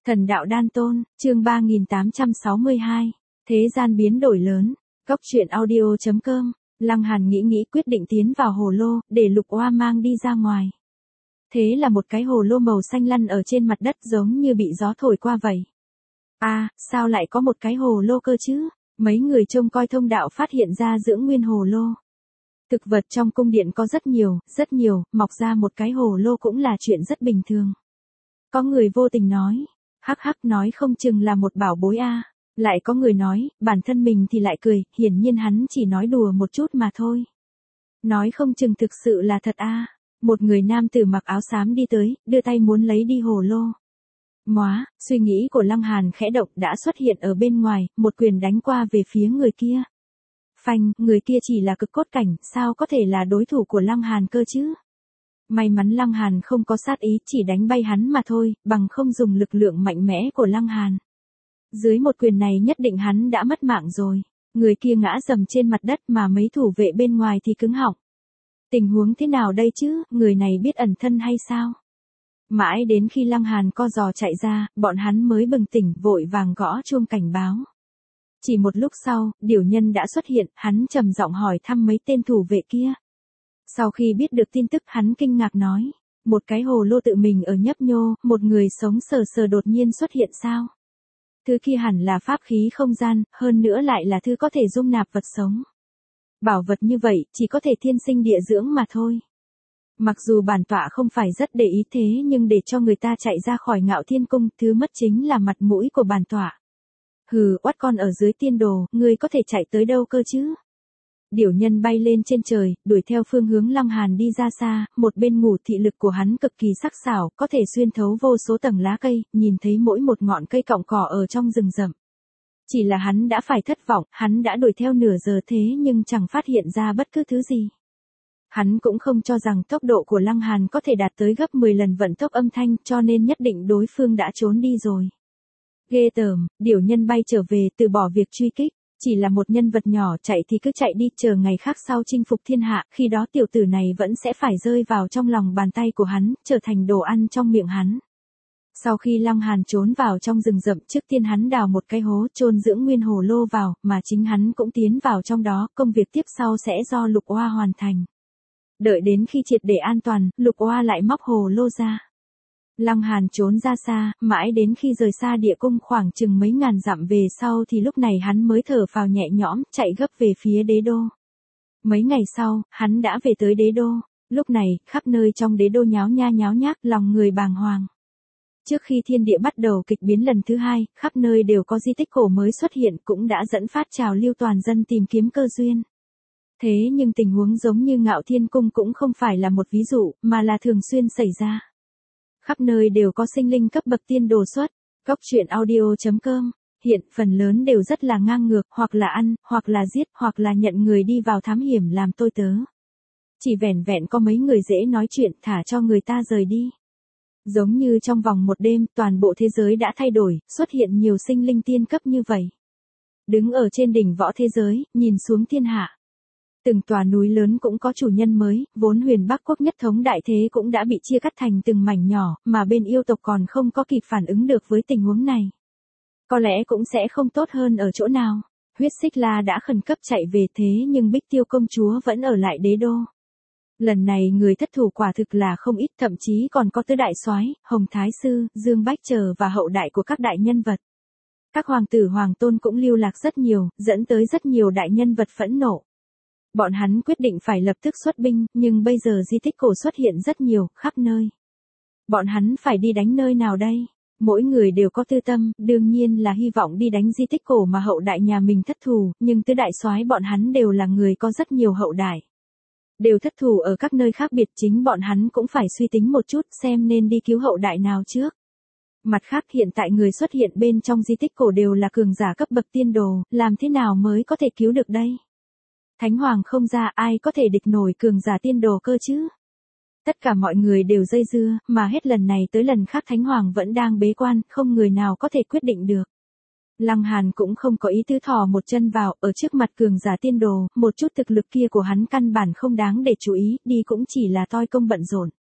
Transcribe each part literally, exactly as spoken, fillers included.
Thần đạo đan tôn, chương ba nghìn tám trăm sáu mươi hai. Thế gian biến đổi lớn. Cốc truyện audio chấm com. Lăng Hàn nghĩ nghĩ quyết định tiến vào hồ lô, để Lục Oa mang đi ra ngoài. Thế là một cái hồ lô màu xanh lăn ở trên mặt đất giống như bị gió thổi qua vậy. À, sao lại có một cái hồ lô cơ chứ? Mấy người trông coi thông đạo phát hiện ra dưỡng nguyên hồ lô. Thực vật trong cung điện có rất nhiều, rất nhiều, mọc ra một cái hồ lô cũng là chuyện rất bình thường. Có người vô tình nói, hắc hắc nói không chừng là một bảo bối a. Lại có người nói, bản thân mình thì lại cười, hiển nhiên hắn chỉ nói đùa một chút mà thôi. Nói không chừng thực sự là thật a. Một người nam tử mặc áo xám đi tới, đưa tay muốn lấy đi hồ lô. Móa, suy nghĩ của Lăng Hàn khẽ động đã xuất hiện ở bên ngoài, một quyền đánh qua về phía người kia. Phanh, người kia chỉ là cực cốt cảnh, sao có thể là đối thủ của Lăng Hàn cơ chứ? May mắn Lăng Hàn không có sát ý, chỉ đánh bay hắn mà thôi, bằng không dùng lực lượng mạnh mẽ của Lăng Hàn. Dưới một quyền này nhất định hắn đã mất mạng rồi. Người kia ngã rầm trên mặt đất mà mấy thủ vệ bên ngoài thì cứng họng. Tình huống thế nào đây chứ, người này biết ẩn thân hay sao? Mãi đến khi Lăng Hàn co giò chạy ra, bọn hắn mới bừng tỉnh vội vàng gõ chuông cảnh báo. Chỉ một lúc sau, điểu nhân đã xuất hiện, hắn trầm giọng hỏi thăm mấy tên thủ vệ kia. Sau khi biết được tin tức hắn kinh ngạc nói, một cái hồ lô tự mình ở nhấp nhô, một người sống sờ sờ đột nhiên xuất hiện sao? Thứ kia hẳn là pháp khí không gian, hơn nữa lại là thứ có thể dung nạp vật sống. Bảo vật như vậy, chỉ có thể thiên sinh địa dưỡng mà thôi. Mặc dù bản tọa không phải rất để ý thế nhưng để cho người ta chạy ra khỏi Ngạo Thiên Cung, thứ mất chính là mặt mũi của bản tọa. Hừ, oát con ở dưới tiên đồ, ngươi có thể chạy tới đâu cơ chứ? Điểu nhân bay lên trên trời, đuổi theo phương hướng Lăng Hàn đi ra xa, một bên ngủ thị lực của hắn cực kỳ sắc sảo, có thể xuyên thấu vô số tầng lá cây, nhìn thấy mỗi một ngọn cây cọng cỏ ở trong rừng rậm. Chỉ là hắn đã phải thất vọng, hắn đã đuổi theo nửa giờ thế nhưng chẳng phát hiện ra bất cứ thứ gì. Hắn cũng không cho rằng tốc độ của Lăng Hàn có thể đạt tới gấp mười lần vận tốc âm thanh, cho nên nhất định đối phương đã trốn đi rồi. Ghê tởm, điểu nhân bay trở về từ bỏ việc truy kích. Chỉ là một nhân vật nhỏ chạy thì cứ chạy đi, chờ ngày khác sau chinh phục thiên hạ, khi đó tiểu tử này vẫn sẽ phải rơi vào trong lòng bàn tay của hắn, trở thành đồ ăn trong miệng hắn. Sau khi Lăng Hàn trốn vào trong rừng rậm, trước tiên hắn đào một cái hố chôn dưỡng nguyên hồ lô vào, mà chính hắn cũng tiến vào trong đó, công việc tiếp sau sẽ do Lục Oa hoàn thành. Đợi đến khi triệt để an toàn, Lục Oa lại móc hồ lô ra. Lăng Hàn trốn ra xa, mãi đến khi rời xa địa cung khoảng chừng mấy ngàn dặm về sau thì lúc này hắn mới thở phào nhẹ nhõm, chạy gấp về phía đế đô. Mấy ngày sau, hắn đã về tới đế đô. Lúc này, khắp nơi trong đế đô nháo nha nháo nhác, lòng người bàng hoàng. Trước khi thiên địa bắt đầu kịch biến lần thứ hai, khắp nơi đều có di tích cổ mới xuất hiện, cũng đã dẫn phát trào lưu toàn dân tìm kiếm cơ duyên. Thế nhưng tình huống giống như Ngạo Thiên Cung cũng không phải là một ví dụ, mà là thường xuyên xảy ra. Khắp nơi đều có sinh linh cấp bậc tiên đồ xuất. Cốc truyện audio chấm com. Hiện, phần lớn đều rất là ngang ngược, hoặc là ăn, hoặc là giết, hoặc là nhận người đi vào thám hiểm làm tôi tớ. Chỉ vẻn vẹn có mấy người dễ nói chuyện, thả cho người ta rời đi. Giống như trong vòng một đêm, toàn bộ thế giới đã thay đổi, xuất hiện nhiều sinh linh tiên cấp như vậy. Đứng ở trên đỉnh võ thế giới, nhìn xuống thiên hạ. Từng tòa núi lớn cũng có chủ nhân mới, vốn Huyền Bắc Quốc nhất thống đại thế cũng đã bị chia cắt thành từng mảnh nhỏ, mà bên yêu tộc còn không có kịp phản ứng được với tình huống này. Có lẽ cũng sẽ không tốt hơn ở chỗ nào. Huyết Xích La đã khẩn cấp chạy về thế nhưng Bích Tiêu công chúa vẫn ở lại đế đô. Lần này người thất thủ quả thực là không ít, thậm chí còn có tứ đại soái, Hồng Thái Sư, Dương Bách Chờ và hậu đại của các đại nhân vật. Các hoàng tử hoàng tôn cũng lưu lạc rất nhiều, dẫn tới rất nhiều đại nhân vật phẫn nộ. Bọn hắn quyết định phải lập tức xuất binh, nhưng bây giờ di tích cổ xuất hiện rất nhiều, khắp nơi. Bọn hắn phải đi đánh nơi nào đây? Mỗi người đều có tư tâm, đương nhiên là hy vọng đi đánh di tích cổ mà hậu đại nhà mình thất thủ, nhưng tứ đại soái bọn hắn đều là người có rất nhiều hậu đại. Đều thất thủ ở các nơi khác biệt, chính bọn hắn cũng phải suy tính một chút xem nên đi cứu hậu đại nào trước. Mặt khác hiện tại người xuất hiện bên trong di tích cổ đều là cường giả cấp bậc tiên đồ, làm thế nào mới có thể cứu được đây? Thánh Hoàng không ra, ai có thể địch nổi cường giả tiên đồ cơ chứ? Tất cả mọi người đều dây dưa, mà hết lần này tới lần khác Thánh Hoàng vẫn đang bế quan, không người nào có thể quyết định được. Lăng Hàn cũng không có ý tứ thò một chân vào, ở trước mặt cường giả tiên đồ, một chút thực lực kia của hắn căn bản không đáng để chú ý, đi cũng chỉ là toi công bận rộn.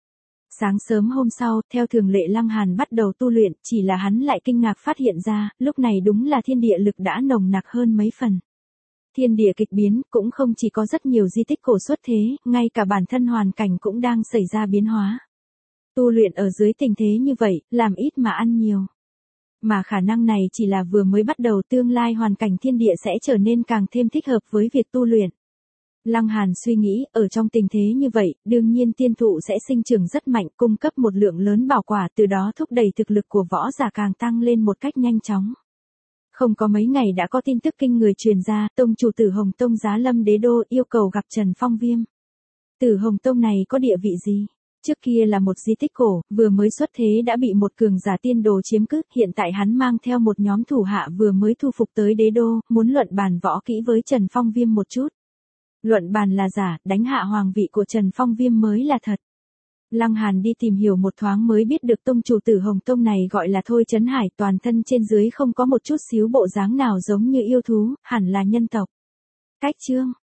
Sáng sớm hôm sau, theo thường lệ Lăng Hàn bắt đầu tu luyện, chỉ là hắn lại kinh ngạc phát hiện ra, lúc này đúng là thiên địa lực đã nồng nặc hơn mấy phần. Thiên địa kịch biến, cũng không chỉ có rất nhiều di tích cổ xuất thế, ngay cả bản thân hoàn cảnh cũng đang xảy ra biến hóa. Tu luyện ở dưới tình thế như vậy, làm ít mà ăn nhiều. Mà khả năng này chỉ là vừa mới bắt đầu, tương lai hoàn cảnh thiên địa sẽ trở nên càng thêm thích hợp với việc tu luyện. Lăng Hàn suy nghĩ, ở trong tình thế như vậy, đương nhiên tiên thụ sẽ sinh trưởng rất mạnh, cung cấp một lượng lớn bảo quả, từ đó thúc đẩy thực lực của võ giả càng tăng lên một cách nhanh chóng. Không có mấy ngày đã có tin tức kinh người truyền ra, tông chủ Tử Hồng Tông Giá Lâm Đế Đô yêu cầu gặp Trần Phong Viêm. Tử Hồng Tông này có địa vị gì? Trước kia là một di tích cổ, vừa mới xuất thế đã bị một cường giả tiên đồ chiếm cứ, hiện tại hắn mang theo một nhóm thủ hạ vừa mới thu phục tới Đế Đô, muốn luận bàn võ kỹ với Trần Phong Viêm một chút. Luận bàn là giả, đánh hạ hoàng vị của Trần Phong Viêm mới là thật. Lăng Hàn đi tìm hiểu một thoáng mới biết được tông chủ Tử Hồng Tông này gọi là Thôi Chấn Hải, toàn thân trên dưới không có một chút xíu bộ dáng nào giống như yêu thú, hẳn là nhân tộc. Cách chương